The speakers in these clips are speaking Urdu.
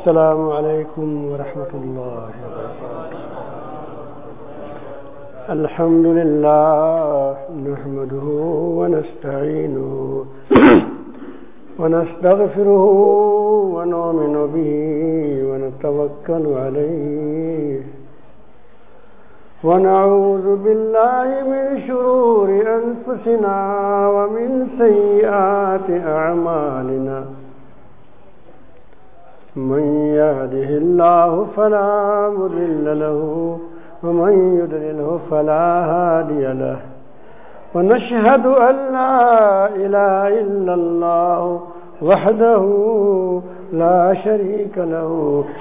السلام علیکم ورحمۃ اللہ وبرکاتہ۔ الحمد للہ نحمده ونستعینه ونستغفره ونؤمن به ونتوکل علیہ ونعوذ باللہ من شرور انفسنا ومن سیئات اعمالنا من يهده الله فلا مضل له ومن يضلله فلا هادي له ونشهد أن لا إله إلا الله وحده لا شريك له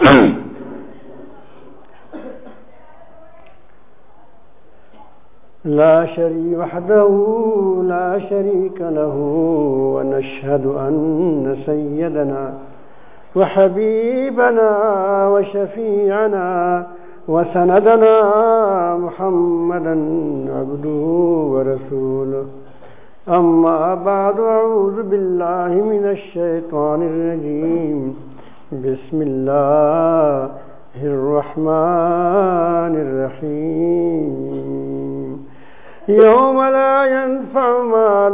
وحده لا شريك له ونشهد أن سيدنا وحبيبنا وشفيعنا وسندنا محمدا عبده ورسوله أما بعد أعوذ بالله من الشيطان الرجيم بسم الله الرحمن الرحيم يوم لا ينفع مال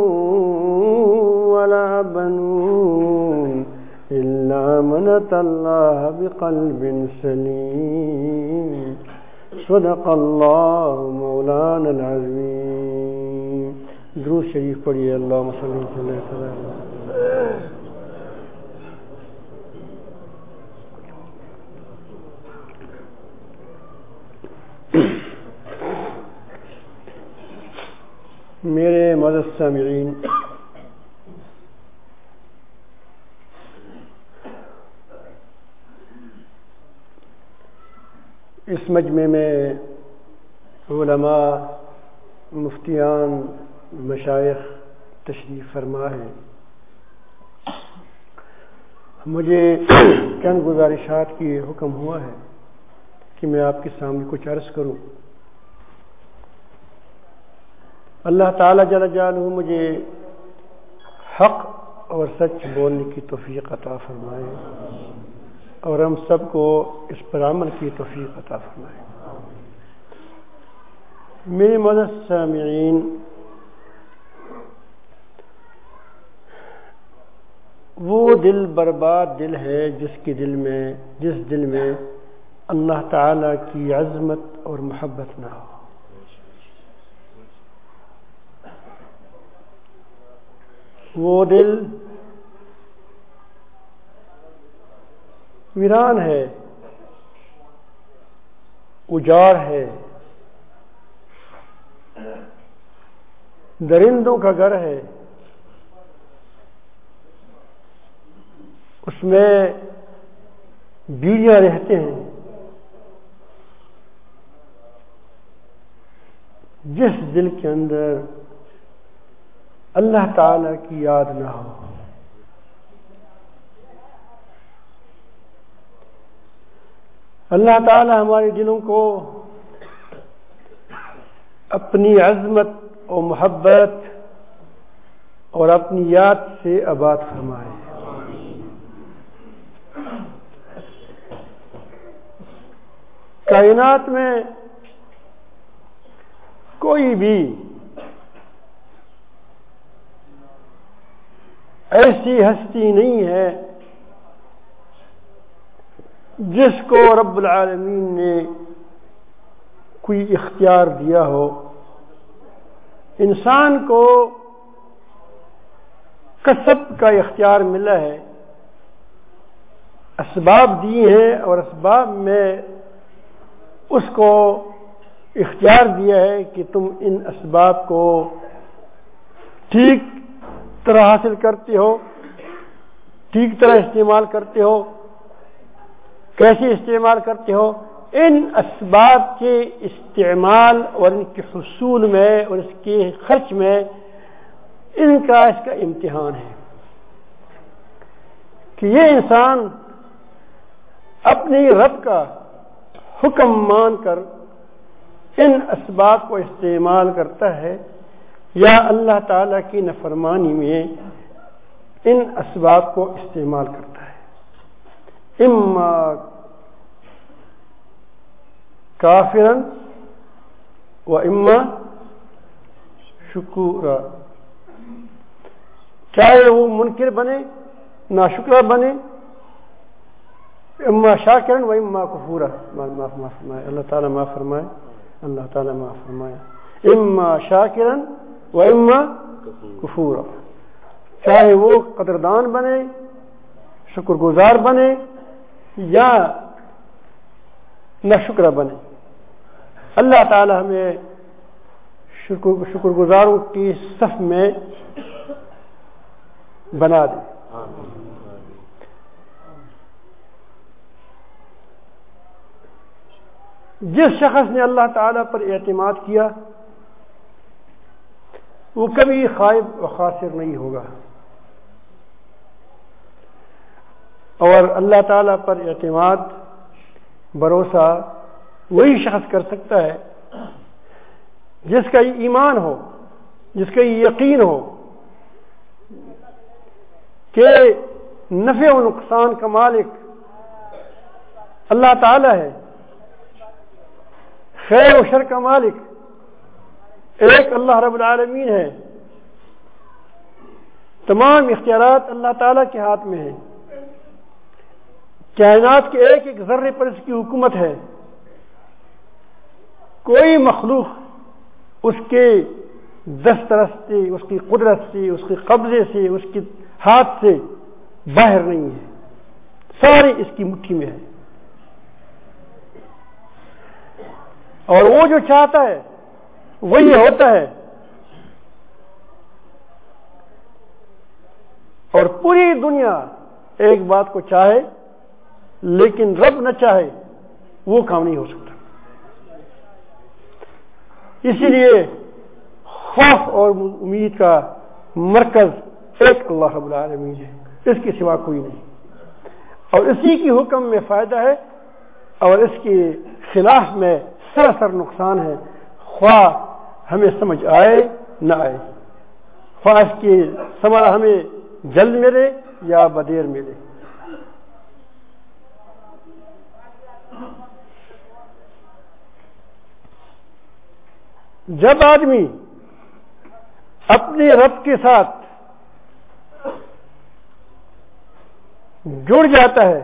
ولا بنون إلا من أتى الله بقلب سليم صدق الله مولانا العظيم۔ درود شریف پڑھیے، اللهم صل وسلم علی میرے معزز سامعین، اس مجمع میں علماء، مفتیان، مشائخ تشریف فرما ہے۔ مجھے چند گزارشات کی حکم ہوا ہے کہ میں آپ کے سامنے کچھ عرض کروں۔ اللہ تعالی جل جلالہ مجھے حق اور سچ بولنے کی توفیق عطا فرمائے اور ہم سب کو اس پر عمل کی توفیق عطا فرمائے۔ میرے معزز سامعین، وہ دل برباد دل ہے جس دل میں اللہ تعالی کی عظمت اور محبت نہ ہو۔ وہ دل ویران ہے، اجاڑ ہے، درندوں کا گھر ہے، اس میں بیڑیاں رہتے ہیں۔ جس دل کے اندر اللہ تعالی کی یاد نہ ہو، اللہ تعالی ہمارے دلوں کو اپنی عظمت اور محبت اور اپنی یاد سے آباد فرمائے۔ کائنات میں کوئی بھی ایسی ہستی نہیں ہے جس کو رب العالمین نے کوئی اختیار دیا ہو۔ انسان کو کسب کا اختیار ملا ہے، اسباب دیے ہیں اور اسباب میں اس کو اختیار دیا ہے کہ تم ان اسباب کو ٹھیک طرح حاصل کرتے ہو، ٹھیک طرح استعمال کرتے ہو۔ کیسے استعمال کرتے ہو؟ ان اسباب کے استعمال اور ان کے حصول میں اور اس کے خرچ میں اس کا امتحان ہے کہ یہ انسان اپنی رب کا حکم مان کر ان اسباب کو استعمال کرتا ہے یا اللہ تعالی کی نافرمانی میں ان اسباب کو استعمال کرتا ہے۔ اما کافرا و اما شکورا، چاہے وہ منکر بنے ناشکرہ بنے، اما شاکرا و اما کفورا، اللہ تعالیٰ معاف فرمائے، اللہ تعالیٰ معاف فرمائے، اما شاکرا و اما کفورا، چاہے وہ قدردان بنے شکر گزار بنے یا ناشکرہ بنے، اللہ تعالی ہمیں شکر گزاروں کی صف میں بنا دے۔ جس شخص نے اللہ تعالی پر اعتماد کیا وہ کبھی خائب و خاسر نہیں ہوگا، اور اللہ تعالی پر اعتماد بھروسہ وہی شخص کر سکتا ہے جس کا یہ ایمان ہو، جس کا یہ یقین ہو کہ نفع و نقصان کا مالک اللہ تعالی ہے، خیر و شر کا مالک ایک اللہ رب العالمین ہے، تمام اختیارات اللہ تعالی کے ہاتھ میں ہیں، کائنات کے ایک ایک ذرے پر اس کی حکومت ہے، کوئی مخلوق اس کے دسترس سے، اس کی قدرت سے، اس کے قبضے سے، اس کے ہاتھ سے باہر نہیں ہے، سارے اس کی مٹھی میں ہے، اور وہ جو چاہتا ہے وہی ہوتا ہے، اور پوری دنیا ایک بات کو چاہے لیکن رب نہ چاہے وہ کام نہیں ہو سکتا۔ اسی لیے خوف اور امید کا مرکز ایک اللہ رب العالمین ہے، اس کے سوا کوئی نہیں، اور اسی کی حکم میں فائدہ ہے اور اس کے خلاف میں سراسر نقصان ہے، خواہ ہمیں سمجھ آئے نہ آئے، خواہ اس کی ثمر ہمیں جلد ملے یا بدیر ملے۔ جب آدمی اپنے رب کے ساتھ جڑ جاتا ہے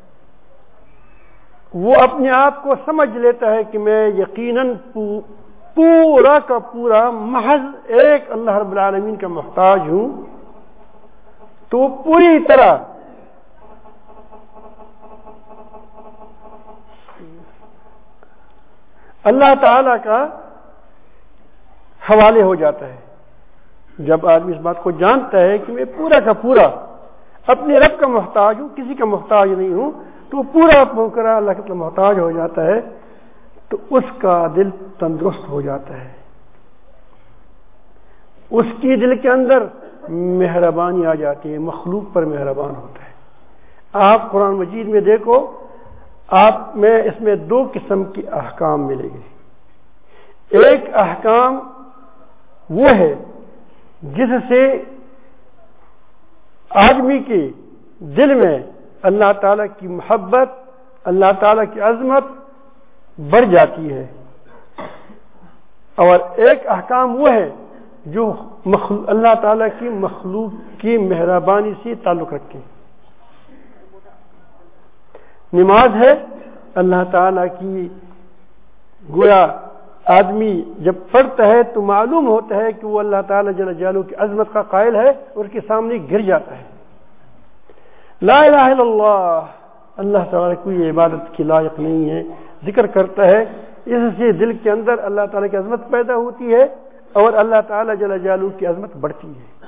وہ اپنے آپ کو سمجھ لیتا ہے کہ میں یقیناً پورا کا پورا محض ایک اللہ رب العالمین کا محتاج ہوں، تو پوری طرح اللہ تعالی کا حوالے ہو جاتا ہے۔ جب آدمی اس بات کو جانتا ہے کہ میں پورا کا پورا اپنے رب کا محتاج ہوں، کسی کا محتاج نہیں ہوں، تو پورا پوکرا اللہ کا محتاج ہو جاتا ہے، تو اس کا دل تندرست ہو جاتا ہے، اس کی دل کے اندر مہربانی آ جاتی ہے، مخلوق پر مہربان ہوتا ہے۔ آپ قرآن مجید میں دیکھو، آپ میں اس میں دو قسم کے احکام ملے گے۔ ایک احکام وہ ہے جس سے آدمی کے دل میں اللہ تعالیٰ کی محبت، اللہ تعالیٰ کی عظمت بڑھ جاتی ہے، اور ایک احکام وہ ہے جو اللہ تعالیٰ کی مخلوق کی مہربانی سے تعلق رکھتے ہیں۔ نماز ہے اللہ تعالیٰ کی، گویا آدمی جب پڑھتا ہے تو معلوم ہوتا ہے کہ وہ اللہ تعالیٰ جل جلالہ کی عظمت کا قائل ہے اور اس کے سامنے گر جاتا ہے۔ لا الہ الا اللہ، اللہ تعالیٰ کوئی عبادت کی لائق نہیں ہے، ذکر کرتا ہے، اس سے دل کے اندر اللہ تعالیٰ کی عظمت پیدا ہوتی ہے اور اللہ تعالیٰ جل جلالہ کی عظمت بڑھتی ہے۔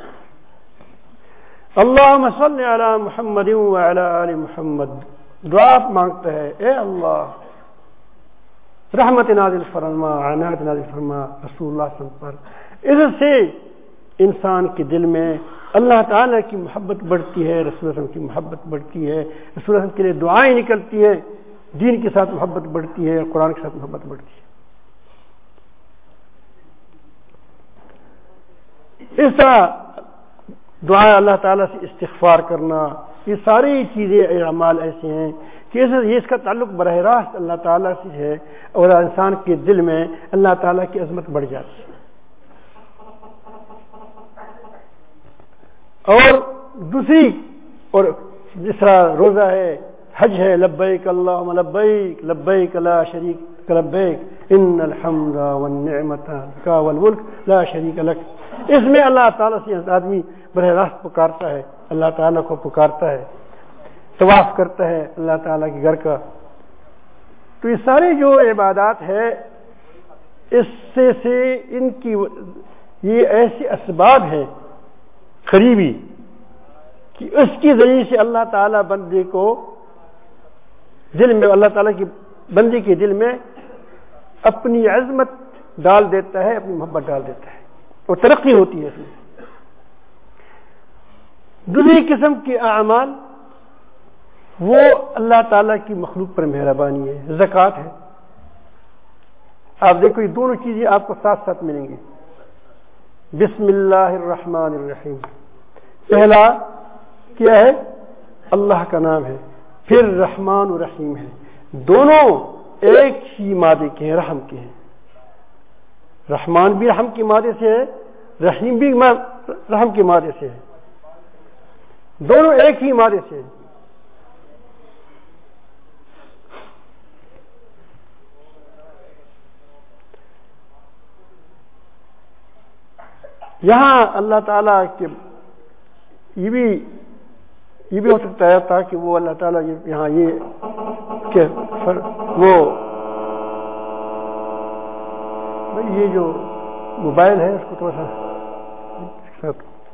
اللہم صلی علی محمد وعلی آل محمد، دعا مانگتا ہے، اے اللہ رحمت نازل فرما، عنایت نازل فرما رسول اللہ صلی اللہ علیہ وسلم پر۔ اس سے انسان کے دل میں اللہ تعالیٰ کی محبت بڑھتی ہے، رسول اللہ صلی اللہ علیہ وسلم کی محبت بڑھتی ہے، رسول اللہ صلی اللہ علیہ وسلم کے لیے دعائیں نکلتی ہے، دین کے ساتھ محبت بڑھتی ہے، قرآن کے ساتھ محبت بڑھتی ہے۔ اس طرح دعا اللہ تعالیٰ سے استغفار کرنا، یہ ساری چیزیں اعمال ایسے ہیں کہ یہ اس کا تعلق براہ راست اللہ تعالیٰ سے ہے، اور انسان کے دل میں اللہ تعالیٰ کی عظمت بڑھ جاتی ہے۔ اور دوسری، اور جس طرح روزہ ہے، حج ہے، لبیک اللہم لبیک لبیک لا شریک لبیک ان الحمد والنعمت لک والملک لا شریک لک، اس میں اللہ تعالیٰ سے آدمی براہ راست پکارتا ہے، اللہ تعالیٰ کو پکارتا ہے، طواف کرتا ہے اللہ تعالیٰ کے گھر کا۔ تو یہ سارے جو عبادات ہے، اس سے ان کی یہ ایسے اسباب ہیں قریبی کہ اس کی ذریعے سے اللہ تعالیٰ بندے کو دل میں، اللہ تعالیٰ کی بندے کے دل میں اپنی عظمت ڈال دیتا ہے، اپنی محبت ڈال دیتا ہے، اور ترقی ہوتی ہے اس میں۔ دوسری قسم کے اعمال وہ اللہ تعالیٰ کی مخلوق پر مہربانی ہے، زکوٰۃ ہے۔ آپ دیکھو یہ دونوں چیزیں آپ کو ساتھ ساتھ ملیں گی۔ بسم اللہ الرحمن الرحیم، پہلا کیا ہے؟ اللہ کا نام ہے، پھر رحمان و رحیم ہے، دونوں ایک ہی مادے کے ہیں، رحم کے ہیں۔ رحمان بھی رحم کے مادے سے ہے، رحیم بھی رحم کے مادے سے ہے، دونوں ایک ہی مادے سے ہیں۔ یہاں اللہ تعالیٰ کے یہ بھی ہو سکتا ہے تاکہ وہ اللہ تعالیٰ یہاں یہ کہ وہ یہ جو موبائل ہے اس کو تھوڑا سا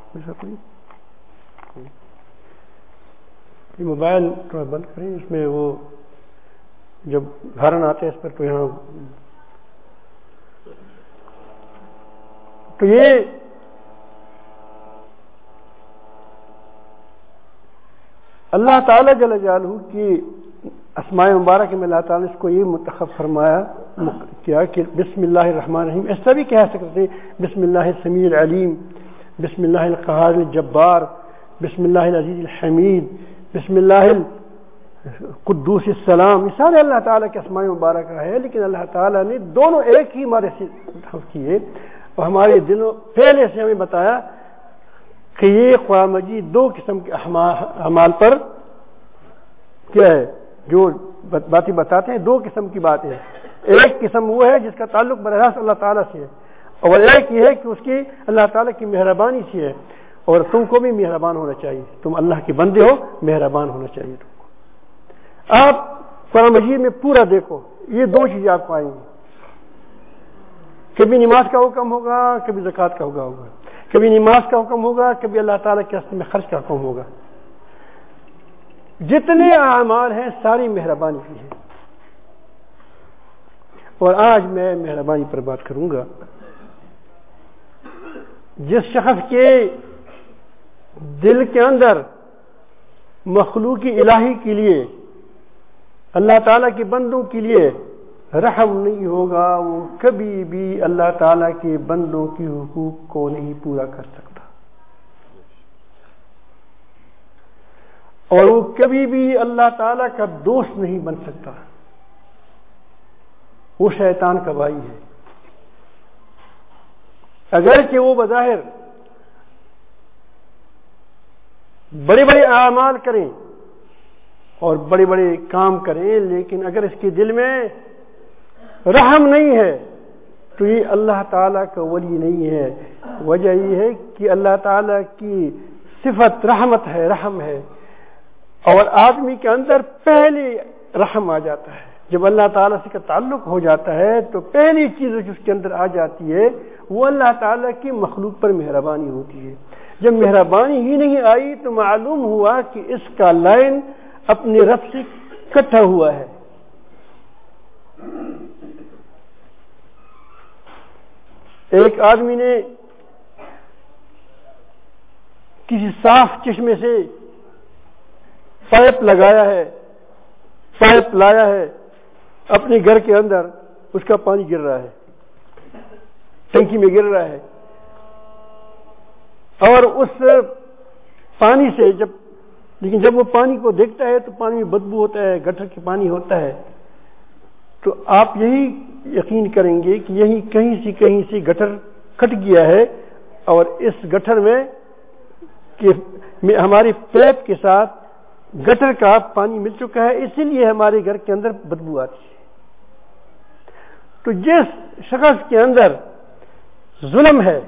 یہ موبائل تھوڑا بند کریں، اس میں وہ جب ہارن آتے ہیں اس پر تو یہاں تو یہ اللہ تعالیٰ جل جلالہ کی اسماء مبارک میں اللہ تعالیٰ نے اس کو یہ منتخب فرمایا کیا کہ بسم اللہ الرحمن الرحیم، ایسا بھی کہہ سکتے بسم اللہ السمیع العلیم، بسم اللہ القہار الجبار، بسم اللہ العزیز الحمید، بسم اللہ القدوس السلام، یہ سارے اللہ تعالیٰ کے اسماء مبارکہ ہے، لیکن اللہ تعالیٰ نے دونوں ایک ہی ہمارے سے منتخب کیے، اور ہمارے دلوں پہلے سے ہمیں بتایا کہ یہ قرآن مجید دو قسم کے اعمال پر کیا ہے، جو باتیں بتاتے ہیں دو قسم کی باتیں ہیں۔ ایک قسم وہ ہے جس کا تعلق براہ راست اللہ تعالیٰ سے ہے، اور ایک یہ ہے کہ اس کی اللہ تعالیٰ کی مہربانی سے ہے، اور تم کو بھی مہربان ہونا چاہیے، تم اللہ کے بندے ہو، مہربان ہونا چاہیے تم کو۔ آپ قرآن مجید میں پورا دیکھو، یہ دو چیزیں آپ پائیں گے، کبھی نماز کا حکم ہوگا، کبھی زکوٰۃ کا ہوگا، کبھی نماز کا حکم ہوگا، کبھی اللہ تعالیٰ کے راستے میں خرچ کا حکم ہوگا۔ جتنے اعمال ہیں ساری مہربانی کی ہے، اور آج میں مہربانی پر بات کروں گا۔ جس شخص کے دل کے اندر مخلوق الہی کے لیے، اللہ تعالیٰ کے بندوں کے لیے رحم نہیں ہوگا، وہ کبھی بھی اللہ تعالیٰ کے بندوں کے حقوق کو نہیں پورا کر سکتا، اور وہ کبھی بھی اللہ تعالیٰ کا دوست نہیں بن سکتا، وہ شیطان کا بھائی ہے۔ اگرچہ وہ بظاہر بڑے بڑے اعمال کریں اور بڑے بڑے کام کریں، لیکن اگر اس کے دل میں رحم نہیں ہے تو یہ اللہ تعالیٰ کا ولی نہیں ہے۔ وجہ یہ ہے کہ اللہ تعالیٰ کی صفت رحمت ہے، رحم ہے، اور آدمی کے اندر پہلے رحم آ جاتا ہے۔ جب اللہ تعالیٰ سے کا تعلق ہو جاتا ہے تو پہلی چیز جو اس کے اندر آ جاتی ہے وہ اللہ تعالیٰ کی مخلوق پر مہربانی ہوتی ہے۔ جب مہربانی ہی نہیں آئی تو معلوم ہوا کہ اس کا لائن اپنے رب سے کٹا ہوا ہے۔ ایک آدمی نے کسی صاف چشمے سے پائپ لگایا ہے، پائپ لایا ہے، اپنے گھر کے اندر اس کا پانی گر رہا ہے، ٹنکی میں گر رہا ہے، اور اس پانی سے جب لیکن جب وہ پانی کو دیکھتا ہے تو پانی میں بدبو ہوتا ہے، گٹر کے پانی ہوتا ہے، تو آپ یہی یقین کریں گے کہ یہی کہیں سے گٹر کٹ گیا ہے اور اس گٹر میں کہ ہماری پیپ کے ساتھ گٹر کا پانی مل چکا ہے، اسی لیے ہمارے گھر کے اندر بدبو آتی ہے۔ تو جس شخص کے اندر ظلم ہے،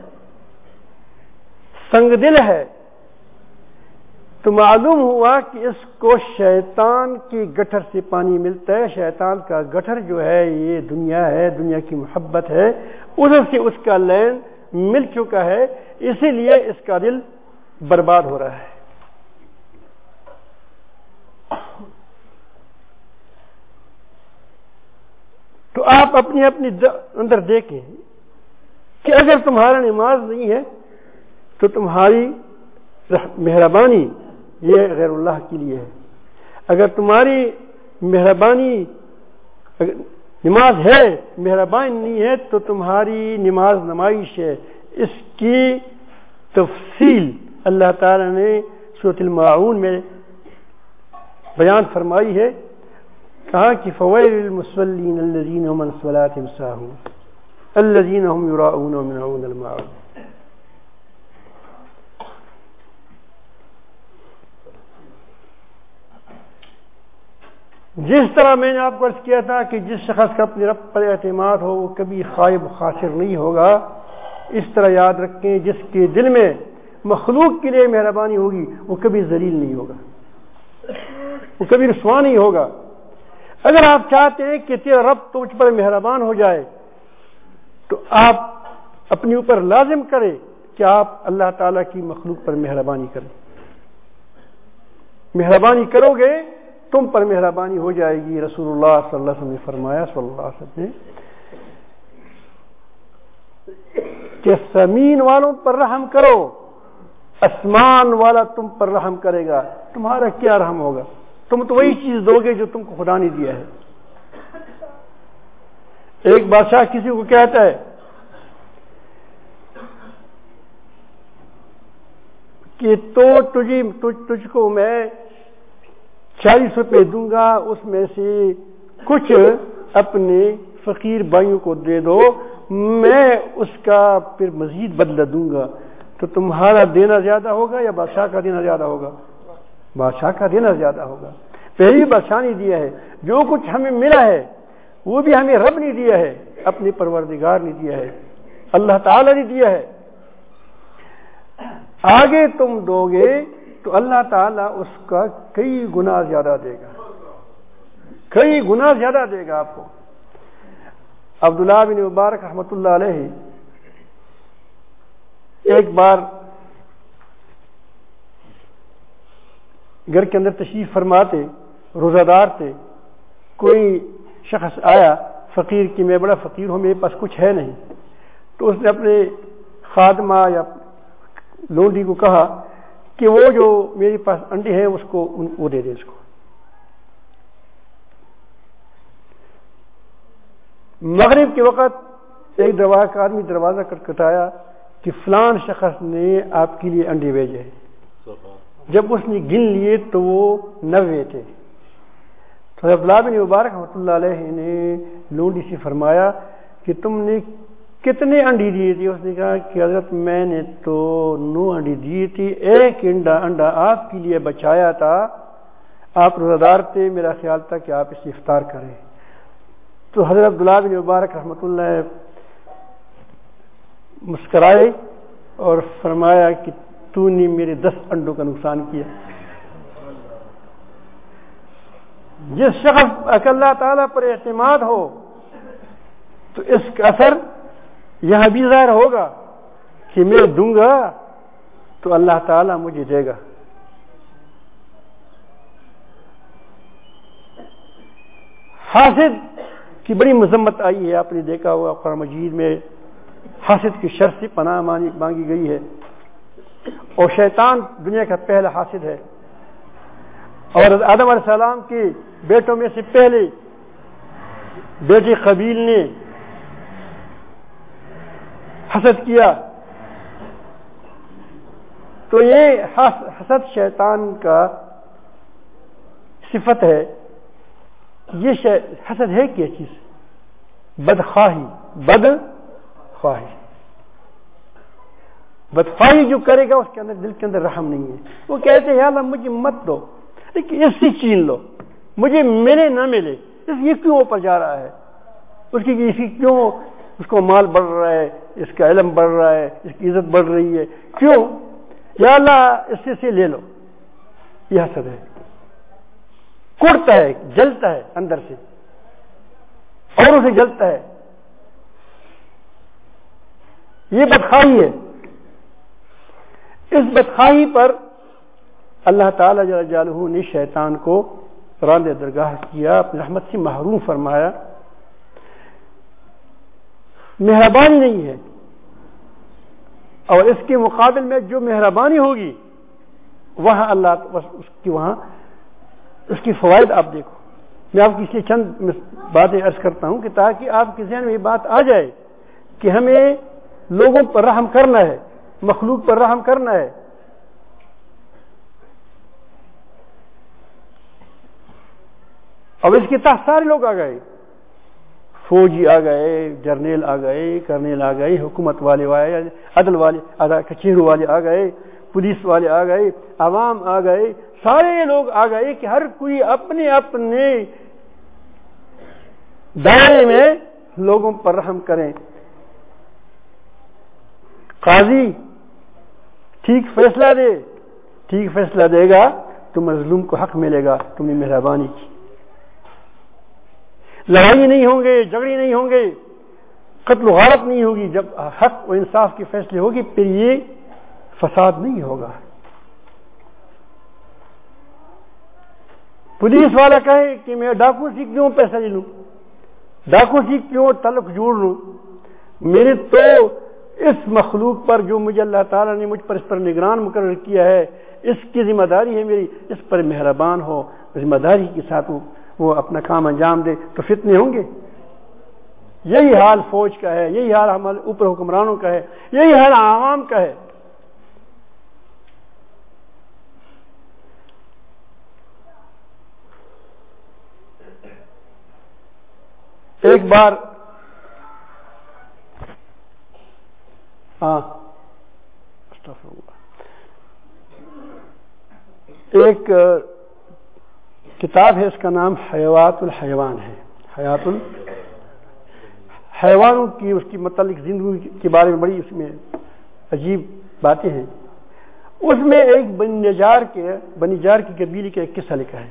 سنگ دل ہے، تو معلوم ہوا کہ اس کو شیطان کی گٹر سے پانی ملتا ہے۔ شیطان کا گٹر جو ہے یہ دنیا ہے، دنیا کی محبت ہے، ادھر سے اس کا لین مل چکا ہے، اسی لیے اس کا دل برباد ہو رہا ہے۔ تو آپ اپنی اندر دیکھیں کہ اگر تمہارا نماز نہیں ہے تو تمہاری مہربانی یہ غیر اللہ کے لیے ہے، اگر تمہاری مہربانی نماز ہے، مہربانی نہیں ہے تو تمہاری نماز نمائش ہے۔ اس کی تفصیل اللہ تعالی نے سورۃ الماعون میں بیان فرمائی ہے، کہا کہ فویل للمصلین الذین هم عن صلاتهم ساہون الذین هم یراؤون ویمنعون الماعون۔ جس طرح میں نے آپ کو عرض کیا تھا کہ جس شخص کا اپنے رب پر اعتماد ہو وہ کبھی خائب خاسر نہیں ہوگا، اس طرح یاد رکھیں جس کے دل میں مخلوق کے لیے مہربانی ہوگی وہ کبھی ذلیل نہیں ہوگا، وہ کبھی رسوا نہیں ہوگا۔ اگر آپ چاہتے ہیں کہ تیرا رب تجھ پر مہربان ہو جائے تو آپ اپنے اوپر لازم کریں کہ آپ اللہ تعالیٰ کی مخلوق پر مہربانی کریں۔ مہربانی کرو گے تم پر مہربانی ہو جائے گی۔ رسول اللہ صلی اللہ علیہ وسلم نے فرمایا صلی اللہ علیہ وسلم کہ زمین والوں پر رحم کرو، آسمان والا تم پر رحم کرے گا۔ تمہارا کیا رحم ہوگا؟ تم تو وہی چیز دو گے جو تم کو خدا نے دیا ہے۔ ایک بادشاہ کسی کو کہتا ہے کہ تجھ کو میں 40 روپے دوں گا، اس میں سے کچھ اپنے فقیر بھائیوں کو دے دو، میں اس کا پھر مزید بدلہ دوں گا۔ تو تمہارا دینا زیادہ ہوگا یا بادشاہ کا دینا زیادہ ہوگا؟ بادشاہ کا دینا زیادہ ہوگا۔ پہلی بادشاہ نے دیا ہے، جو کچھ ہمیں ملا ہے وہ بھی ہمیں رب نے دیا ہے، اپنے پروردگار نے دیا ہے، اللہ تعالی نے دیا ہے۔ آگے تم دو گے تو اللہ تعالیٰ اس کا کئی گنا زیادہ دے گا، کئی گنا زیادہ دے گا آپ کو۔ عبداللہ بن مبارک رحمۃ اللہ علیہ ایک بار گھر کے اندر تشریف فرماتے، روزہ دار تھے، کوئی شخص آیا فقیر کہ میں بڑا فقیر ہوں، میرے پاس کچھ ہے نہیں، تو اس نے اپنے خادمہ یا لونڈی کو کہا کہ وہ جو میرے پاس انڈے ہیں اس کو وہ دے دے اس کو۔ مغرب کے وقت ایک آدمی دروازہ کٹکھٹایا کہ فلان شخص نے آپ کے لیے انڈے بھیجے۔ جب اس نے گن لیے تو وہ 90 تھے۔ تو عبداللہ بن مبارک رحمۃ اللہ علیہ نے لونڈی سے فرمایا کہ تم نے کتنے انڈے دیے تھے؟ اس نے کہا کہ حضرت میں نے تو 9 انڈے دیے تھے، ایک انڈا آپ کے لیے بچایا تھا، آپ روزہ دار تھے، میرا خیال تھا کہ آپ اسے افطار کریں۔ تو حضرت عبداللہ بن مبارک رحمۃ اللہ مسکرائے اور فرمایا کہ تو نے میرے 10 انڈوں کا نقصان کیا۔ جس شخص کا اللہ تعالیٰ پر اعتماد ہو تو اس کا اثر یہاں بھی ظاہر ہوگا کہ میں دوں گا تو اللہ تعالیٰ مجھے دے گا۔ حاسد کی بڑی مذمت آئی ہے، آپ نے دیکھا ہوا قرآن مجید میں حاسد کی شر سے پناہ مانگی گئی ہے، اور شیطان دنیا کا پہلا حاسد ہے، اور آدم علیہ السلام کے بیٹوں میں سے پہلے بیٹے قابیل نے حسد کیا، تو یہ حسد شیطان کا صفت ہے. یہ حسد ہے کیا چیز؟ بدخواہی. بدخواہی جو کرے گا اس کے اندر دل کے اندر رحم نہیں ہے. وہ کہتے ہیں یا اللہ مجھے مت دو لیکن اس سے چھین لو, مجھے ملے نہ ملے. یہ کیوں اوپر جا رہا ہے؟ اس کی کیوں اس کو مال بڑھ رہا ہے, اس کا علم بڑھ رہا ہے, اس کی عزت بڑھ رہی ہے, کیوں؟ یا اللہ اس سے لے لو. یہ حسد ہے. کڑتا ہے, جلتا ہے اندر سے, اوروں سے جلتا ہے. یہ بدخواہی ہے. اس بدخواہی پر اللہ تعالی جل جلالہ نے شیطان کو راند درگاہ کیا, اپنی رحمت سے محروم فرمایا. مہربانی نہیں ہے. اور اس کے مقابل میں جو مہربانی ہوگی وہاں اللہ اس کی فوائد آپ دیکھو. میں آپ کی اس لیے چند باتیں عرض کرتا ہوں کہ تاکہ آپ کے ذہن میں یہ بات آ جائے کہ ہمیں لوگوں پر رحم کرنا ہے, مخلوق پر رحم کرنا ہے. اب اس کے تحت سارے لوگ آ گئے, فوجی آ گئے, جرنیل آ گئے, کرنیل آ گئے, حکومت والے آئے, عدل والے, کچہروں والے آ گئے, پولیس والے آ گئے, عوام آ گئے, سارے لوگ آ گئے کہ ہر کوئی اپنے اپنے دائرے میں لوگوں پر رحم کریں. قاضی ٹھیک فیصلہ دے گا تو مظلوم کو حق ملے گا, تم نے مہربانی کی. لڑائی نہیں ہوں گے, جھگڑے نہیں ہوں گے, قتل و غارت نہیں ہوگی. جب حق و انصاف کے فیصلے ہوگی پھر یہ فساد نہیں ہوگا. پولیس والا کہے کہ میں ڈاکو سے کیوں پیسہ لے لوں, ڈاکو سے کیوں تعلق جوڑ لوں, میرے تو اس مخلوق پر جو مجھے اللہ تعالیٰ نے مجھ پر اس پر نگران مقرر کیا ہے, اس کی ذمہ داری ہے میری, اس پر مہربان ہو, ذمہ داری کے ساتھ وہ اپنا کام انجام دے تو فتنے ہوں گے. یہی حال فوج کا ہے, یہی حال ہمارے اوپر حکمرانوں کا ہے, یہی حال عوام کا ہے. ایک بار ایک کتاب ہے, اس کا نام حیوات الحیوان ہے. حیوانوں کی اس کی متعلق زندگی کے بارے میں بڑی اس میں عجیب باتیں ہیں. اس میں ایک بنی جار کی قبیلے کا ایک قصہ لکھا ہے,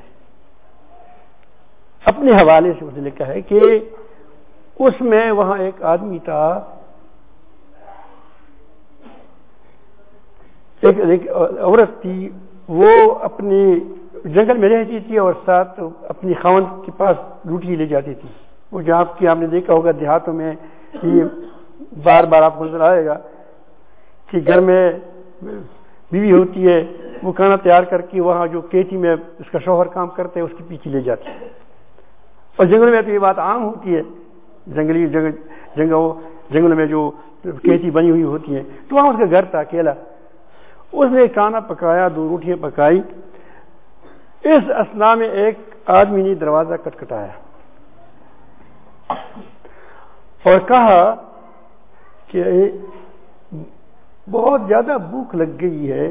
اپنے حوالے سے اس نے لکھا ہے کہ اس میں وہاں ایک آدمی تھا, ایک عورت تھی, وہ اپنی جنگل میں رہتی تھی اور ساتھ اپنی خاوند کے پاس روٹی لے جاتی تھی. وہ جو آپ نے دیکھا ہوگا دیہاتوں میں یہ بار بار آپ کو نظر آئے گا کہ گھر میں بیوی ہوتی ہے, وہ کھانا تیار کر کے وہاں جو کھیتی میں اس کا شوہر کام کرتے ہیں اس کے پیچھے لے جاتی ہے. اور جنگل میں تو یہ بات عام ہوتی ہے, جنگل میں جو کھیتی بنی ہوئی ہوتی ہے, تو وہاں اس کا گھر تھا اکیلا. اس نے کھانا پکایا, 2 روٹیاں پکائی. اس اثنا میں ایک آدمی نے دروازہ کٹکھٹایا اور کہا کہ بہت زیادہ بھوک لگ گئی ہے,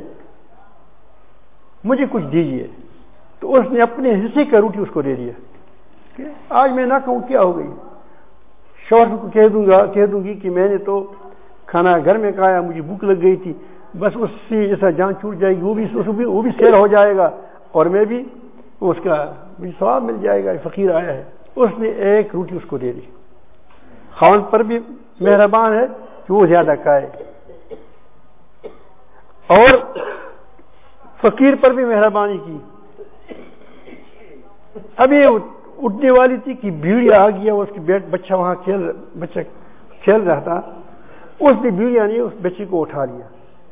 مجھے کچھ دیجیے. تو اس نے اپنے حصے کا روٹی اس کو دے دیا کہ آج میں نہ کہوں کیا ہو گئی, شوہر کو کہہ دوں گی کہ میں نے تو کھانا گھر میں کھایا, مجھے بھوک لگ گئی تھی, بس اس سے ایسا جان چھوٹ جائے گی, وہ بھی سیر ہو جائے گا اور میں بھی اس کا مجھے ثواب مل جائے گا, فقیر آیا ہے. اس نے ایک روٹی اس کو دے دی. خاوند پر بھی مہربان ہے کہ وہ زیادہ کھائے, اور فقیر پر بھی مہربانی کی. اب یہ اٹھنے والی تھی کہ بھیڑیا آ گیا, اس کی بچہ وہاں کھیل رہا تھا. اس نے بھیڑیا نے اس بچے کو اٹھا لیا,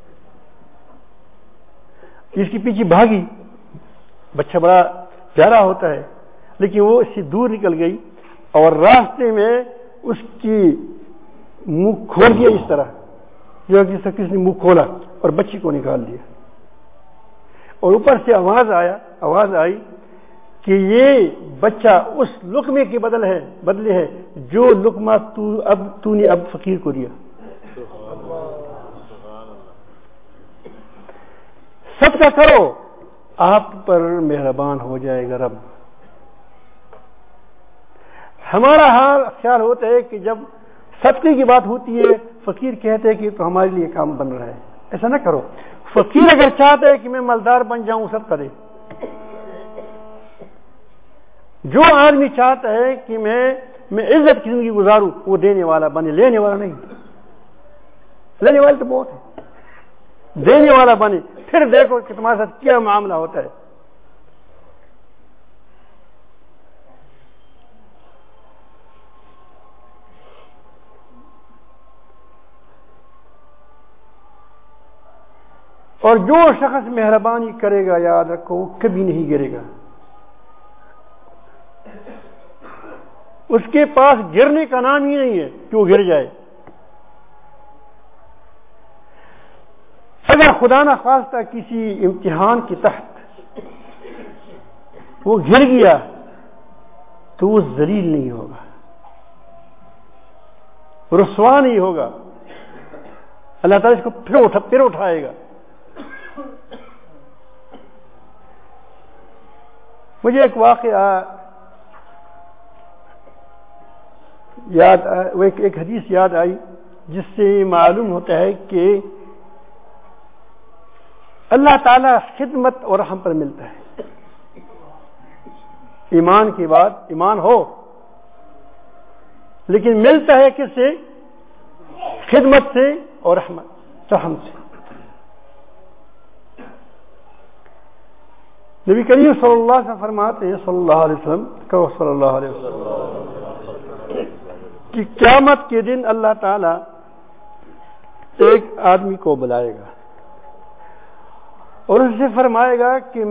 اس کے پیچھے بھاگی. بچہ بڑا پیارا ہوتا ہے لیکن وہ اس سے دور نکل گئی اور راستے میں اس کی منہ کھول دیا, اس طرح جو کسی نے منہ کھولا اور بچی کو نکال دیا. اور اوپر سے آواز آئی کہ کہ یہ بچہ اس لقمے کے بدلے ہے جو لقمہ تو نے اب فقیر کو دیا. صدقہ کرو، آپ پر مہربان ہو جائے گا رب. ہمارا حال خیال ہوتا ہے کہ جب صدقے کی بات ہوتی ہے فقیر کہتے ہیں کہ تو ہمارے لیے کام بن رہا ہے. ایسا نہ کرو. فقیر اگر چاہتا ہے کہ میں مالدار بن جاؤں صدقہ دے. جو آدمی چاہتا ہے کہ میں عزت کی زندگی گزاروں وہ دینے والا بنے، لینے والا نہیں. لینے والے تو بہت ہے، دینے والا بنے. پھر دیکھو کہ تمہارے ساتھ کیا معاملہ ہوتا ہے. اور جو شخص مہربانی کرے گا یاد رکھو وہ کبھی نہیں گرے گا. اس کے پاس گرنے کا نام ہی نہیں ہے کہ وہ گر جائے. اگر خدا نہ خواستہ کسی امتحان کے تحت وہ گر گیا تو وہ ذلیل نہیں ہوگا، رسوا نہیں ہوگا. اللہ تعالیٰ اس کو پھر اٹھائے گا. مجھے ایک واقعہ ایک حدیث یاد آئی جس سے معلوم ہوتا ہے کہ اللہ تعالی خدمت اور رحم پر ملتا ہے. ایمان کی بات ایمان ہو لیکن ملتا ہے کس سے؟ خدمت سے اور رحم سے. نبی کریم صلی اللہ علیہ وسلم فرماتے ہیں صلی اللہ علیہ وسلم صلی اللہ علیہ وسلم کہ قیامت کے دن اللہ تعالی ایک آدمی کو بلائے گا اور اس سے فرمائے گا کہ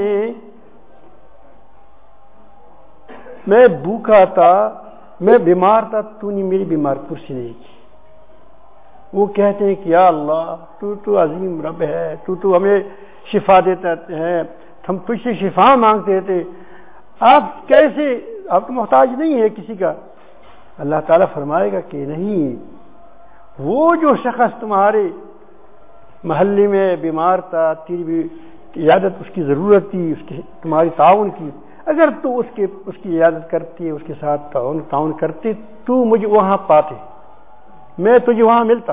میں بھوکا تھا، میں بیمار تھا، تو نے میری بیمار پرسی نہیں کی. وہ کہتے ہیں کہ یا اللہ تو عظیم رب ہے، تو ہمیں شفا دیتا ہے، ہم تجھ سے شفا مانگتے تھے، آپ کیسے، آپ کو محتاج نہیں ہے کسی کا. اللہ تعالیٰ فرمائے گا کہ نہیں، وہ جو شخص تمہارے محلے میں بیمار تھا، تیری بھی عیادت اس کی ضرورت تھی، اس کی تمہاری تعاون کی، اگر تو اس کی عیادت کرتی، اس کے ساتھ تعاون کرتی تو مجھے وہاں پاتے، میں تجھے وہاں ملتا.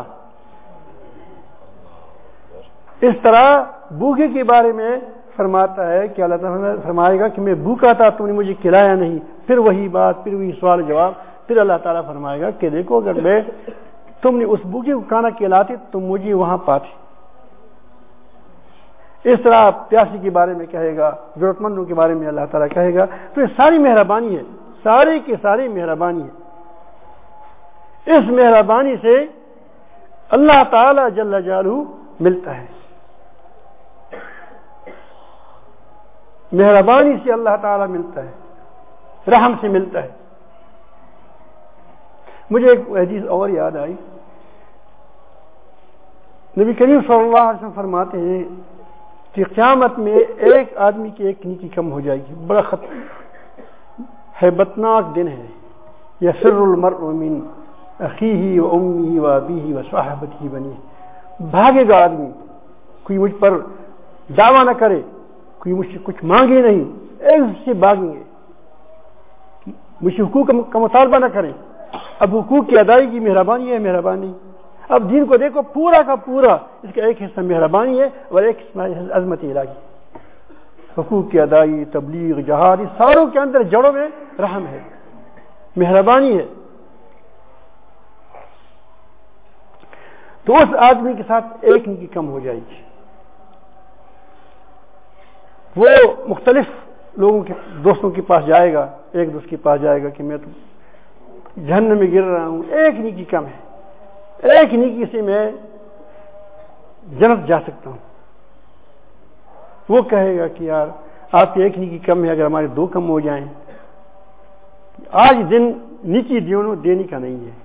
اس طرح بھوکے کے بارے میں فرماتا ہے کہ اللہ تعالیٰ فرمائے گا کہ میں بھوکا تھا، تم نے مجھے کھلایا نہیں. پھر وہی بات، پھر وہی سوال جواب. پھر اللہ تعالیٰ فرمائے گا کہ دیکھو اگر تم نے اس بھوکے کو کھانا کھلاتے تو مجھے وہاں پاتے. اس طرح پیاسی کے بارے میں کہے گا، ضرورت مندوں کے بارے میں اللہ تعالیٰ کہے گا. تو یہ ساری مہربانی ہے، سارے کی ساری مہربانی ہے. اس مہربانی سے اللہ تعالیٰ جل جلالہ ملتا ہے. مہربانی سے اللہ تعالیٰ ملتا ہے، رحم سے ملتا ہے. مجھے ایک حدیث اور یاد آئی. نبی کریم صلی اللہ علیہ وسلم فرماتے ہیں کہ قیامت میں ایک آدمی کی ایک نیکی کم ہو جائے گی. بڑا ہیبتناک دن ہے. یفر المرء من اخیہ و امہ و ابیہ و صاحبتہ بنیہ. بھاگے گا آدمی، کوئی مجھ پر دعویٰ نہ کرے، کوئی مجھ سے کچھ مانگے نہیں، ایک سے بھاگیں گے، مجھ سے حقوق کا مطالبہ نہ کریں. اب حقوق کی ادائیگی کی مہربانی ہے، مہربانی. اب دین کو دیکھو پورا کا پورا اس کا ایک حصہ مہربانی ہے اور ایک حصہ عظمت الہی. حقوق کی ادائیگی، تبلیغ، جہاد، اس ساروں کے اندر جڑوں میں رحم ہے، مہربانی ہے. تو اس آدمی کے ساتھ ایک نیکی کم ہو جائے گی. وہ مختلف لوگوں کے دوستوں کے پاس جائے گا، ایک دوست کے پاس جائے گا کہ میں تو جہنم میں گر رہا ہوں، ایک نیکی کم ہے، ایک نیکی سے میں جنت جا سکتا ہوں. وہ کہے گا کہ یار آپ کی ایک نیکی کم ہے، اگر ہمارے دو کم ہو جائیں. آج دن نیکی دینے کا نہیں ہے.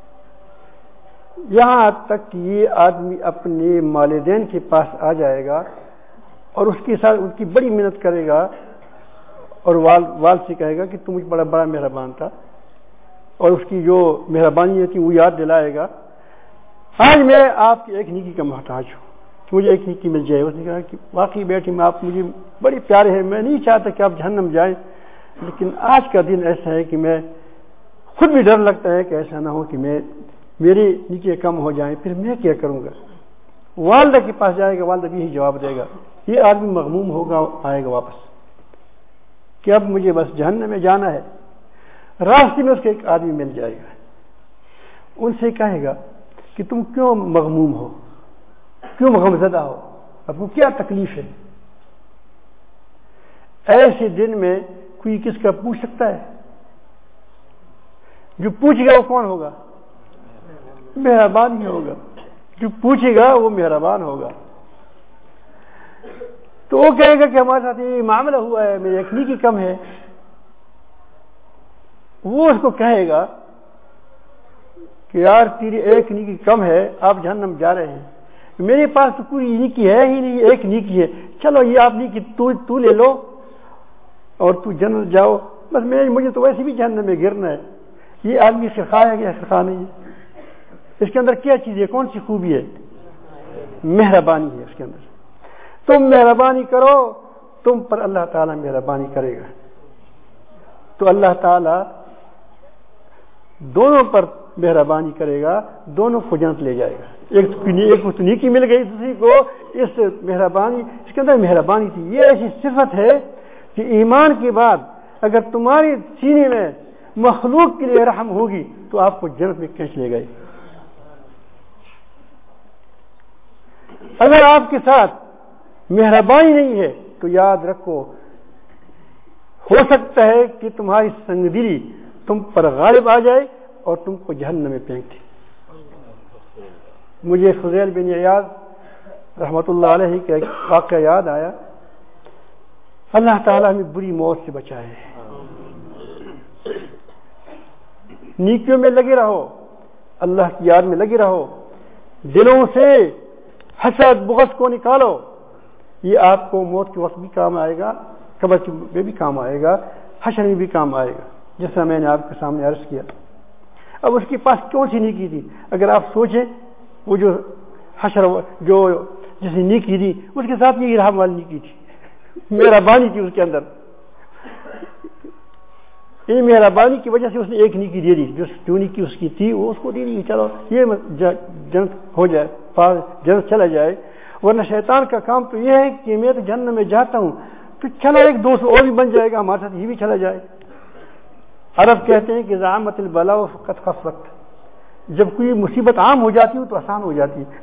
یہاں تک کہ یہ آدمی اپنے والدین کے پاس آ جائے گا اور اس کے ساتھ ان کی بڑی محنت کرے گا اور والد سے کہے گا کہ تم مجھ بڑا بڑا مہربان تھا، اور اس کی جو مہربانی تھی وہ یاد دلائے گا. آج میں آپ کی ایک نیکی کا محتاج ہوں، مجھے ایک نیکی مل جائے. اس نے کہا کہ واقعی بیٹی میں آپ مجھے بڑی پیارے ہیں، میں نہیں چاہتا کہ آپ جہنم جائیں، لیکن آج کا دن ایسا ہے کہ میں خود بھی ڈر لگتا ہے کہ ایسا نہ ہو کہ میری نیکیاں کم ہو جائیں، پھر میں کیا کروں گا. والدہ کے پاس جائے گا، والدہ بھی یہی جواب دے گا. یہ آدمی مغموم ہوگا، آئے گا واپس کہ اب مجھے بس جہنم میں جانا ہے. راستے میں اس کے ایک آدمی مل جائے گا، ان سے کہے گا کہ تم کیوں مغموم ہو، کیوں غمزدہ ہو، اب کو کیا تکلیف ہے. ایسے دن میں کوئی کس کا پوچھ سکتا ہے؟ جو پوچھے گا وہ کون ہوگا؟ مہربان ہی ہوگا. جو پوچھے گا وہ مہربان ہوگا. تو وہ کہے گا کہ ہمارے ساتھ یہ معاملہ ہوا ہے، میری ایک نیکی کم ہے. وہ اس کو کہے گا کہ یار تیری ایک نیکی کم ہے، آپ جہنم جا رہے ہیں، میرے پاس تو کوئی نیکی ہے ہی نہیں، ایک نیکی ہے، چلو یہ آپ نیکی تو لے لو اور تو جنت جاؤ، بس مجھے تو ویسے بھی جہنم میں گرنا ہے. یہ آدمی خواہ ہے کہ خواہ نہیں ہے؟ اس کے اندر کیا چیز ہے، کون سی خوبی ہے؟ مہربانی ہے اس کے اندر. تم مہربانی کرو، تم پر اللہ تعالیٰ مہربانی کرے گا. تو اللہ تعالیٰ دونوں پر مہربانی کرے گا، دونوں کو جنت لے جائے گا. ایک کو نیکی مل گئی، دوسری کو اس مہربانی، اس کے اندر مہربانی تھی. یہ ایسی صفت ہے کہ ایمان کے بعد اگر تمہاری سینے میں مخلوق کے لیے رحم ہوگی تو آپ کو جنت میں کھینچ لے گئے. اگر آپ کے ساتھ مہربانی نہیں ہے تو یاد رکھو، ہو سکتا ہے کہ تمہاری سنگدلی تم پر غالب آ جائے اور تم کو جہنم میں پھینک دے. مجھے فضیل بن عیاض رحمۃ اللہ علیہ کا ایک واقعہ یاد آیا. اللہ تعالیٰ ہمیں بری موت سے بچائے. نیکیوں میں لگے رہو، اللہ کی یاد میں لگے رہو، دلوں سے حسد بغض کو نکالو. یہ آپ کو موت کے وقت بھی کام آئے گا، قبر میں بھی کام آئے گا، حشر میں بھی کام آئے گا، جیسا میں نے آپ کے سامنے عرض کیا. اب اس کے پاس کون سی نیکی تھی؟ اگر آپ سوچیں، وہ جو حشر جو جیسی نیکی تھی اس کے ساتھ یہ رحم والی نیکی تھی، مہربانی تھی اس کے اندر. یہ مہربانی کی وجہ سے اس نے ایک نیکی دے دی، جو نیکی اس کی تھی وہ اس کو دے دی. چلو یہ جنت ہو جائے، جنت چلا جائے. ورنہ شیطان کا کام تو یہ ہے کہ میں تو جنت میں جاتا ہوں تو چلو ایک دوست اور بھی بن جائے گا ہمارے ساتھ، یہ بھی چلا جائے. عرب کہتے ہیں کہ زعامت البلاء فقط خفت، جب کوئی مصیبت عام ہو جاتی ہو تو آسان ہو جاتی ہے.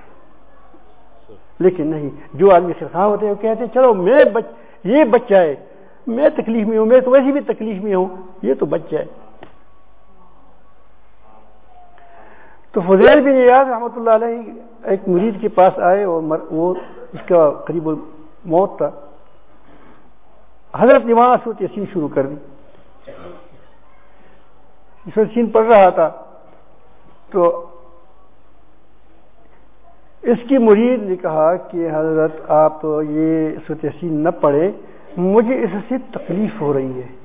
لیکن نہیں، جو آدمی خواہ ہوتے ہیں وہ کہتے ہیں چلو یہ بچ جائے، میں تکلیف میں ہوں، میں تو ویسے بھی تکلیف میں ہوں، یہ تو بچ جائے. تو فضیل بن عیاض رحمۃ اللہ علیہ ایک مرید کے پاس آئے اور وہ اس کا قریب موت تھا. حضرت نے وہاں سورۃ یاسین شروع کر دی. سورۃ یاسین پڑھ رہا تھا تو اس کی مرید نے کہا کہ حضرت آپ تو یہ سورۃ یاسین نہ پڑھے، مجھے اس سے تکلیف ہو رہی ہے.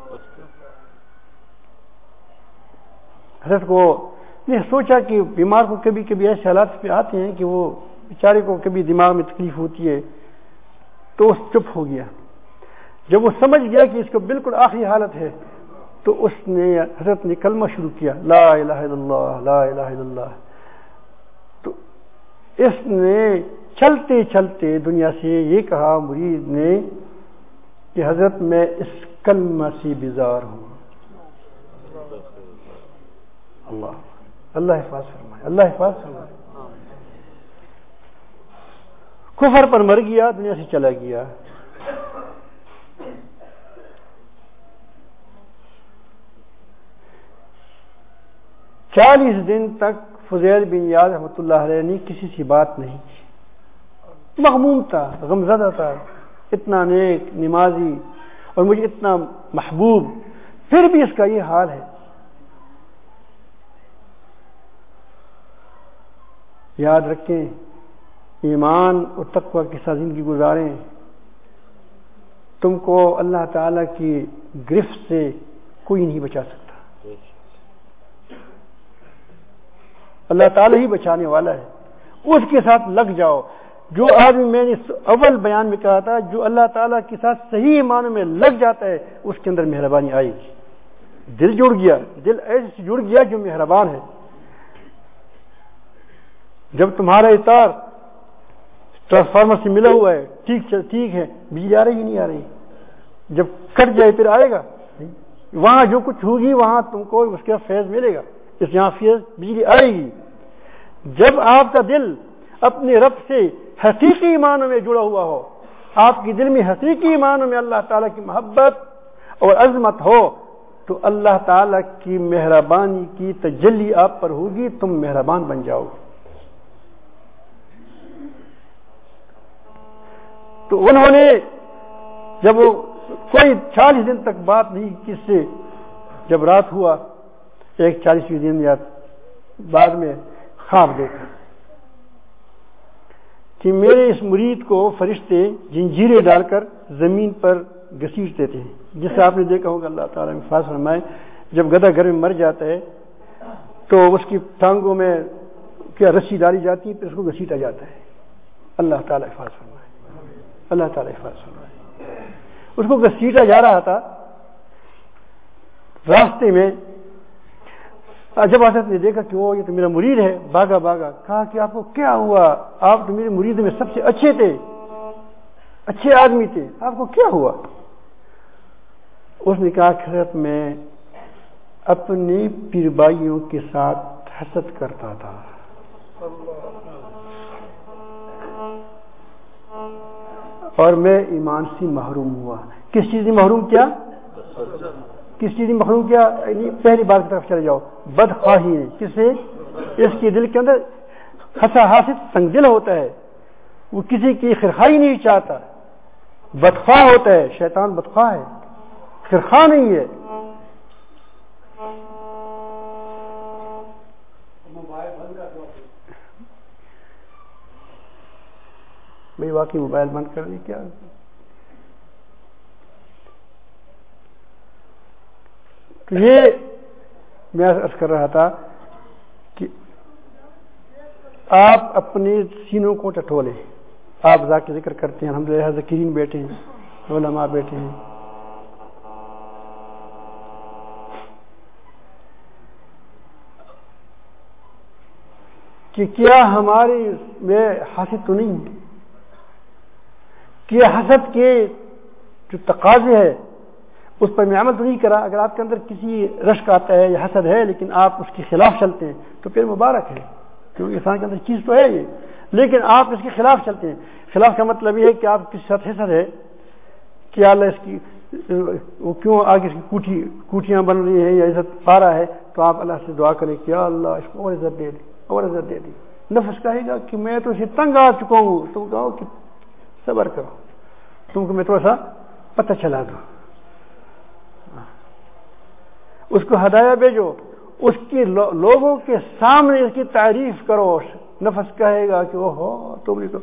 حضرت کو نے سوچا کہ بیمار کو کبھی کبھی ایسے حالات پہ آتے ہیں کہ وہ بیچارے کو کبھی دماغ میں تکلیف ہوتی ہے، تو اس چپ ہو گیا. جب وہ سمجھ گیا کہ اس کو بالکل آخری حالت ہے تو اس نے حضرت نے کلمہ شروع کیا، لا الہ الا اللہ لا الہ الا اللہ. تو اس نے چلتے چلتے دنیا سے یہ کہا مرید نے کہ حضرت میں اس کلمہ سے بیزار ہوں. اللہ حفاظ فرمائے، اللہ حفاظ فرمائے. کفر پر مر گیا، دنیا سے چلا گیا. چالیس دن تک فضیل بن عیاض رحمۃ اللہ علیہ نے کسی سے بات نہیں کی. مغموم تھا، غمزدہ تھا، اتنا نیک نمازی اور مجھے اتنا محبوب، پھر بھی اس کا یہ حال ہے. یاد رکھیں، ایمان اور تقوی کے ساتھ زندگی گزاریں تم کو اللہ تعالی کی گرفت سے کوئی نہیں بچا سکتا. اللہ تعالی ہی بچانے والا ہے. اس کے ساتھ لگ جاؤ. جو آدمی میں نے اول بیان میں کہا تھا جو اللہ تعالیٰ کے ساتھ صحیح معنوں میں لگ جاتا ہے اس کے اندر مہربانی آئے گی. دل جڑ گیا, دل ایسے جڑ گیا جو مہربان ہے. جب تمہارا اطار ٹرانسفارمر سے ملا ہوا ہے, ٹھیک ہے, بجلی آ رہی ہی نہیں آ رہی, جب کٹ جائے پھر آئے گا. وہاں جو کچھ ہوگی وہاں تم کو اس کا فیض ملے گا. اس یہاں فیض بجلی آئے گی. جب آپ کا دل اپنے رب سے حقیقی معنوں میں جڑا ہوا ہو, آپ کے دل میں حقیقی معنوں میں اللہ تعالیٰ کی محبت اور عظمت ہو, تو اللہ تعالیٰ کی مہربانی کی تجلی آپ پر ہوگی, تم مہربان بن جاؤ گے. تو انہوں نے جب وہ کوئی 40 دن تک بات نہیں کس سے, جب رات ہوا ایک 40ویں دن یا بعد میں خواب دیکھا کہ میرے اس مرید کو فرشتے جنجیریں ڈال کر زمین پر گھسیٹ دیتے ہیں. جس سے آپ نے دیکھا ہوگا اللہ تعالیٰ حفاظ فرمائے, جب گدھا گھر میں مر جاتا ہے تو اس کی ٹانگوں میں کیا رسی ڈالی جاتی ہے, پھر اس کو گھسیٹا جاتا ہے. اللہ تعالیٰ حفاظ فرمائے, اللہ تعالیٰ حفاظ فرمائے. اس کو گھسیٹا جا رہا تھا. راستے میں جب حضرت نے دیکھا کہ وہ یہ تو میرا مرید ہے, بھاگا. کہا کہ آپ کو کیا ہوا, آپ تو میرے مرید میں سب سے اچھے تھے, اچھے آدمی تھے, آپ کو کیا ہوا؟ اس نے کہا کہ حضرت میں اپنے پیر بھائیوں کے ساتھ حسد کرتا تھا, اور میں ایمان سے محروم ہوا. کس چیز سے محروم کیا؟ کس چیز میں محروم کیا؟ پہلی بات کی طرف چلے جاؤ, بدخواہی ہے. کس سے؟ اس کے دل کے اندر حسد سنگ دل ہوتا ہے, وہ کسی کی خیرخواہی نہیں چاہتا, بدخواہ ہوتا ہے. شیطان بدخواہ ہے, خیرخواہ نہیں ہے. بھائی واقعی موبائل بند کر دی کیا؟ تو یہ میں عرض کر رہا تھا کہ آپ اپنے سینوں کو ٹٹولیں. آپ ذاکر ذکر کرتے ہیں, الحمدللہ ذاکرین بیٹھے ہیں, علماء بیٹھے ہیں, کہ کیا ہمارے میں حسد تو نہیں ہے؟ کیا حسد کے جو تقاضے ہے اس پر میں عمل تو نہیں کرا؟ اگر آپ کے اندر کسی رشک آتا ہے یا حسد ہے لیکن آپ اس کے خلاف چلتے ہیں تو پھر مبارک ہے, کیونکہ انسان کے اندر چیز تو ہے یہ, لیکن آپ اس کے خلاف چلتے ہیں. خلاف کا مطلب یہ ہے کہ آپ کسی ساتھ حسد ہے کہ اللہ اس کی وہ کیوں آگے اس کی کوٹیاں بن رہی ہیں یا عزت پا رہا ہے, تو آپ اللہ سے دعا کریں کہ یا اللہ اس کو اور عزت دے دے, اور عزت دے دی. نفس کہے گا کہ میں تو اسے تنگ آ چکا ہوں, تم کہو کہ صبر کرو, تم کو میں تھوڑا سا پتہ چلا دوں, اس کو ہدایہ بھیجو, اس کی لوگوں کے سامنے اس کی تعریف کرو. نفس کہے گا کہ اوہو تم نے تو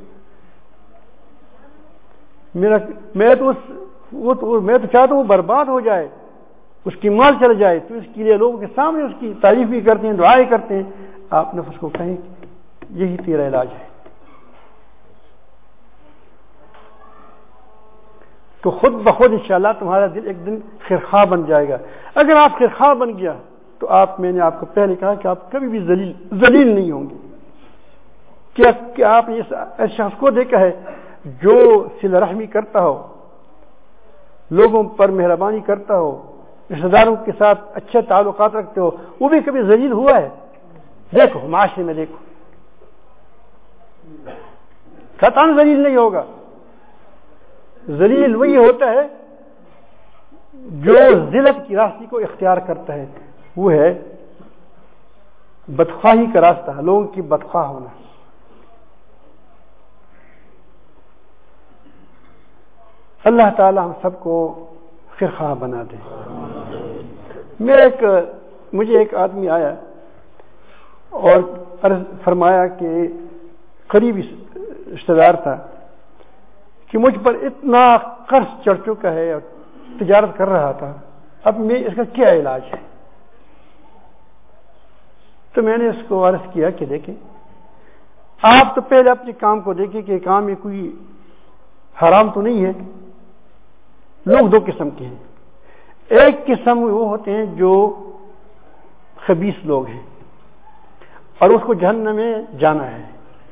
میں تو چاہتا ہوں برباد ہو جائے, اس کی مال چل جائے, تو اس کے لیے لوگوں کے سامنے اس کی تعریف بھی کرتے ہیں, دعائیں کرتے ہیں. آپ نفس کو کہیں یہی تیرا علاج ہے, تو خود بخود انشاءاللہ تمہارا دل ایک دن خیرخواہ بن جائے گا. اگر آپ خیرخواہ بن گیا تو میں نے آپ کو پہلے کہا کہ آپ کبھی بھی ذلیل نہیں ہوں گے. کیا آپ نے اس شخص کو دیکھا ہے جو صلہ رحمی کرتا ہو, لوگوں پر مہربانی کرتا ہو, رشتہ داروں کے ساتھ اچھے تعلقات رکھتے ہو, وہ بھی کبھی ذلیل ہوا ہے؟ دیکھو معاشرے میں دیکھو, قطعاً ذلیل نہیں ہوگا. ذلیل وہی ہوتا ہے جو ذلت کی راستے کو اختیار کرتا ہے, وہ ہے بدخواہی کا راستہ, لوگوں کی بدخواہ ہونا. اللہ تعالی ہم سب کو خیرخواہ بنا دے. مجھے ایک آدمی آیا اور عرض فرمایا کہ قریبی رشتہ دار تھا کہ مجھ پر اتنا قرض چڑھ چکا ہے اور تجارت کر رہا تھا، اب میں اس کا کیا علاج ہے؟ تو میں نے اس کو عرض کیا کہ دیکھیں، آپ تو پہلے اپنے کام کو دیکھیں کہ کام میں کوئی حرام تو نہیں ہے۔ لوگ دو قسم کے ہیں، ایک قسم وہ ہوتے ہیں جو خبیث لوگ ہیں اور اس کو جہنم میں جانا ہے،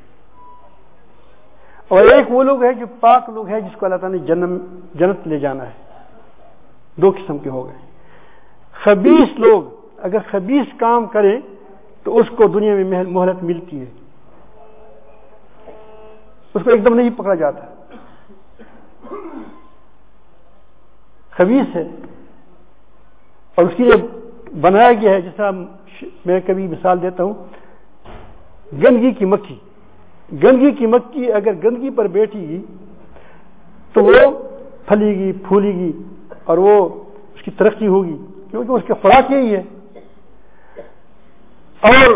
اور ایک وہ لوگ ہیں جو پاک لوگ ہیں جس کو اللہ تعالیٰ نے جنت لے جانا ہے۔ دو قسم کے ہو گئے۔ خبیث لوگ اگر خبیث کام کریں تو اس کو دنیا میں مہلت ملتی ہے، اس کو ایک دم نہیں پکڑا جاتا، خبیث ہے اور اس کے لیے بنایا گیا ہے، جس طرح میں کبھی مثال دیتا ہوں، گندگی کی مکھی۔ گندگی کی مکھی اگر گندگی پر بیٹھے گی تو وہ پھلے گی، پھولے گی اور وہ اس کی ترقی ہوگی، کیونکہ اس کی خوراک یہی ہے۔ اور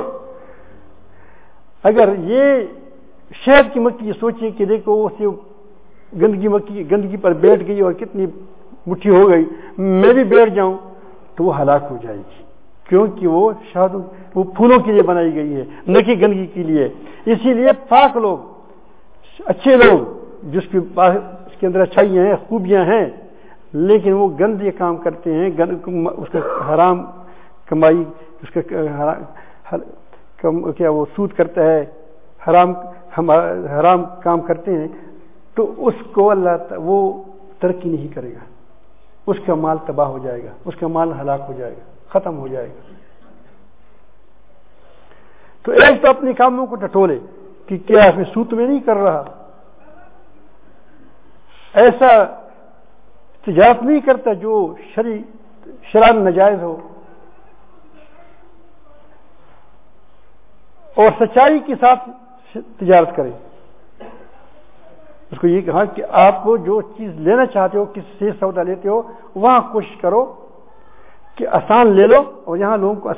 اگر یہ شہد کی مکھی یہ سوچے کہ دیکھو اسے گندگی پر بیٹھ گئی اور کتنی مٹھی ہو گئی، میں بھی بیٹھ جاؤں، تو وہ ہلاک ہو جائے گی، کیونکہ وہ شہد وہ پھولوں کے لیے بنائی گئی ہے، نہ کہ گندگی کے لیے۔ اسی لیے پاک لوگ، اچھے لوگ جس کے پاس اس کے اندر اچھائیاں ہیں، خوبیاں ہیں، لیکن وہ گندے کام کرتے ہیں، اس کا حرام کمائی، اس کا کیا وہ سود کرتا ہے، حرام کام کرتے ہیں، تو اس کو اللہ وہ ترقی نہیں کرے گا، اس کا مال تباہ ہو جائے گا، اس کا مال ہلاک ہو جائے گا، ختم ہو جائے گا۔ تو ایک تو اپنے کاموں کو ٹٹولے کہ کیا میں سود میں نہیں کر رہا، ایسا تجارت نہیں کرتا جو شرعاً ناجائز ہو، اور سچائی کے ساتھ تجارت کرے۔ اس کو یہ کہا کہ آپ کو جو چیز لینا چاہتے ہو، کس سے سودا لیتے ہو، وہاں کوشش کرو کہ آسان لے لو، اور یہاں لوگوں کو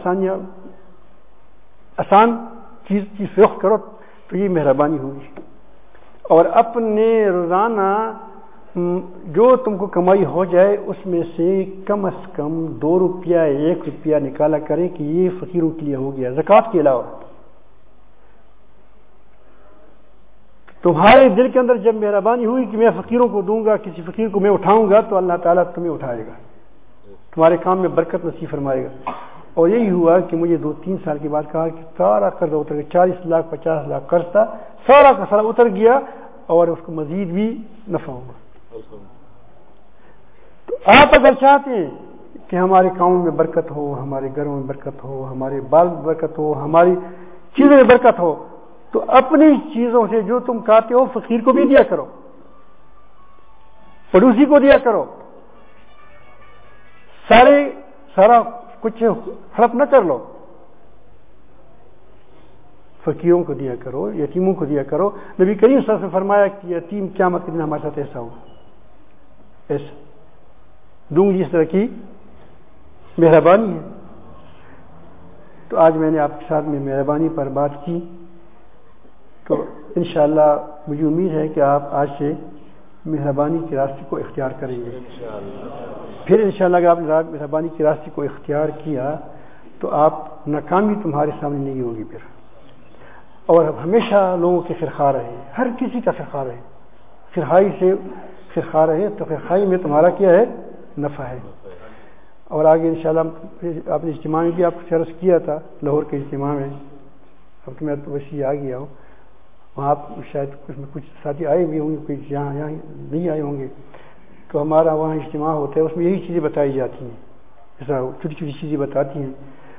آسان چیز کی فروخت کرو، تو یہ مہربانی ہوگی۔ اور اپنے روزانہ جو تم کو کمائی ہو جائے اس میں سے کم از کم 2 روپیہ 1 روپیہ نکالا کریں کہ یہ فقیروں کے لیے ہو گیا، زکوٰۃ کے علاوہ۔ تمہارے دل کے اندر جب مہربانی ہوئی کہ میں فقیروں کو دوں گا، کسی فقیر کو میں اٹھاؤں گا، تو اللہ تعالیٰ تمہیں اٹھائے گا، تمہارے کام میں برکت نصیب فرمائے گا۔ اور یہی ہوا کہ مجھے 2-3 سال کے بعد کہا کہ سارا قرض اتر گیا، 40 لاکھ 50 لاکھ قرض تھا، سارا کا سارا اتر گیا، اور اس کو مزید بھی نفع ہوگا۔ تو آپ اگر چاہتے ہیں کہ ہمارے کاموں میں برکت ہو، ہمارے گھروں میں برکت ہو، ہمارے بال میں برکت ہو، ہماری چیزوں میں برکت ہو، تو اپنی چیزوں سے جو تم کھاتے ہو فقیر کو بھی دیا کرو، پڑوسی کو دیا کرو، سارا کچھ ہڑپ نہ کر لو، فقیروں کو دیا کرو، یتیموں کو دیا کرو۔ نبی کریم صلی اللہ علیہ وسلم نے فرمایا کہ یتیم قیامت کے دن ہمارے ساتھ ایسا ہوگا، ایسا دوں گی، اس طرح کی مہربانی ہے۔ تو آج میں نے آپ کے ساتھ میں مہربانی پر بات کی، تو انشاءاللہ مجھے امید ہے کہ آپ آج سے مہربانی کے راستے کو اختیار کریں گے۔ پھر انشاءاللہ اگر آپ نے مہربانی کے راستے کو اختیار کیا تو آپ ناکامی تمہارے سامنے نہیں ہوگی پھر، اور ہمیشہ لوگوں کے خیرخواہ رہے، ہر کسی کا خیرخواہ رہے، خیرخواہی سے خیرخواہ رہے، تو خیرخواہی میں تمہارا کیا ہے؟ نفع ہے۔ اور آگے انشاءاللہ آپ نے اجتماع میں بھی آپ کو عرض کیا تھا، لاہور کے اجتماع میں، اب تو میں تو ویسے آ گیا ہوں، وہاں آپ شاید کچھ ساتھی آئے بھی ہوں گے، کچھ یہاں نہیں آئے ہوں گے، تو ہمارا وہاں اجتماع ہوتا ہے، اس میں یہی چیزیں بتائی جاتی ہیں، ایسا چھوٹی چھوٹی چیزیں بتاتی ہیں۔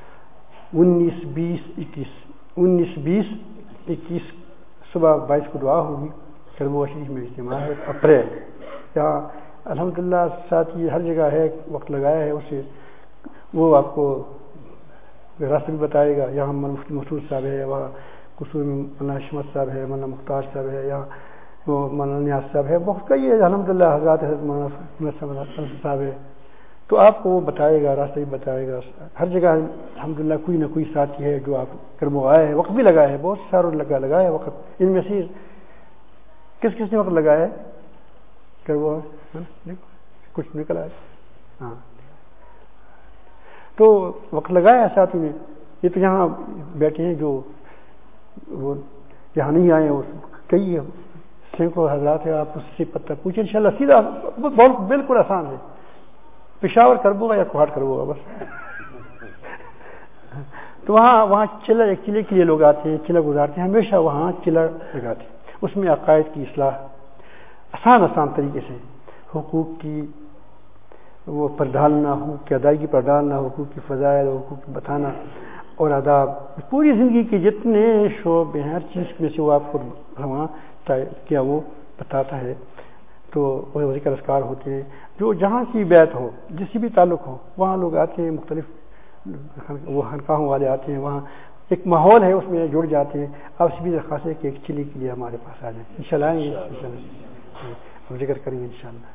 19-20-21 صبح 22 کو دعا ہوگی، کربوا شریف میں اجتماع ہے، اپریل۔ یہاں الحمدللہ ساتھی ہر جگہ ہے، وقت لگایا ہے اسے، وہ آپ کو راستہ بھی بتائے گا۔ یہاں مفتی مسعود صاحب ہے، وہاں قصور میں مولانا شمت صاحب ہے، مولانا مختار صاحب ہے، یہاں وہ مولانا نیاز صاحب ہے، بہت کئی ہے الحمدللہ، حضرات مولانا صاحب ہے، تو آپ کو وہ بتائے گا، راستہ بھی بتائے گا۔ ہر جگہ الحمدللہ کوئی نہ کوئی ساتھی ہے جو آپ کربو آئے ہے، وقت بھی لگایا ہے، بہت ساروں لگایا ہے وقت۔ ان میں سے کس کس نے وقت لگایا ہے؟ کہ وہ کچھ نکل آئے. ہاں تو وقت لگایا ساتھی نے. یہ تو یہاں بیٹھے ہیں جو وہ یہاں نہیں آئے اور کئی سینکڑوں حضرات ہیں. آپ اس سے پتہ پوچھیں انشاءاللہ سیدھا بہت بالکل آسان ہے. پشاور کربو گا یا کوہاٹ کربو گا بس. تو وہاں چلہ ایک چلے کے لیے لوگ آتے ہیں, چلہ گزارتے ہیں, ہمیشہ وہاں چلہ لگاتے ہیں. اس میں عقائد کی اصلاح آسان طریقے سے, حقوق کی وہ پر ڈالنا, حقوق کی ادائیگی پر ڈالنا, حقوق کی فضائل, حقوق کی بتانا اور آداب, پوری زندگی کے جتنے شعبے ہیں ہر چیز میں سے وہ آپ کو وہاں کیا وہ بتاتا ہے. تو وہ ذکر اذکار ہوتے ہیں جو جہاں کی بیت ہو, جس بھی تعلق ہو, وہاں لوگ آتے ہیں, مختلف وہ خانقاہوں والے آتے ہیں, وہاں ایک ماحول ہے اس میں جڑ جاتے ہیں. آپ سے بھی درخواست ہے کہ ایک چلی کے لیے ہمارے پاس آ جائیں, انشاءاللہ آئیں گے, انشاءاللہ ہم ذکر کریں گے انشاءاللہ.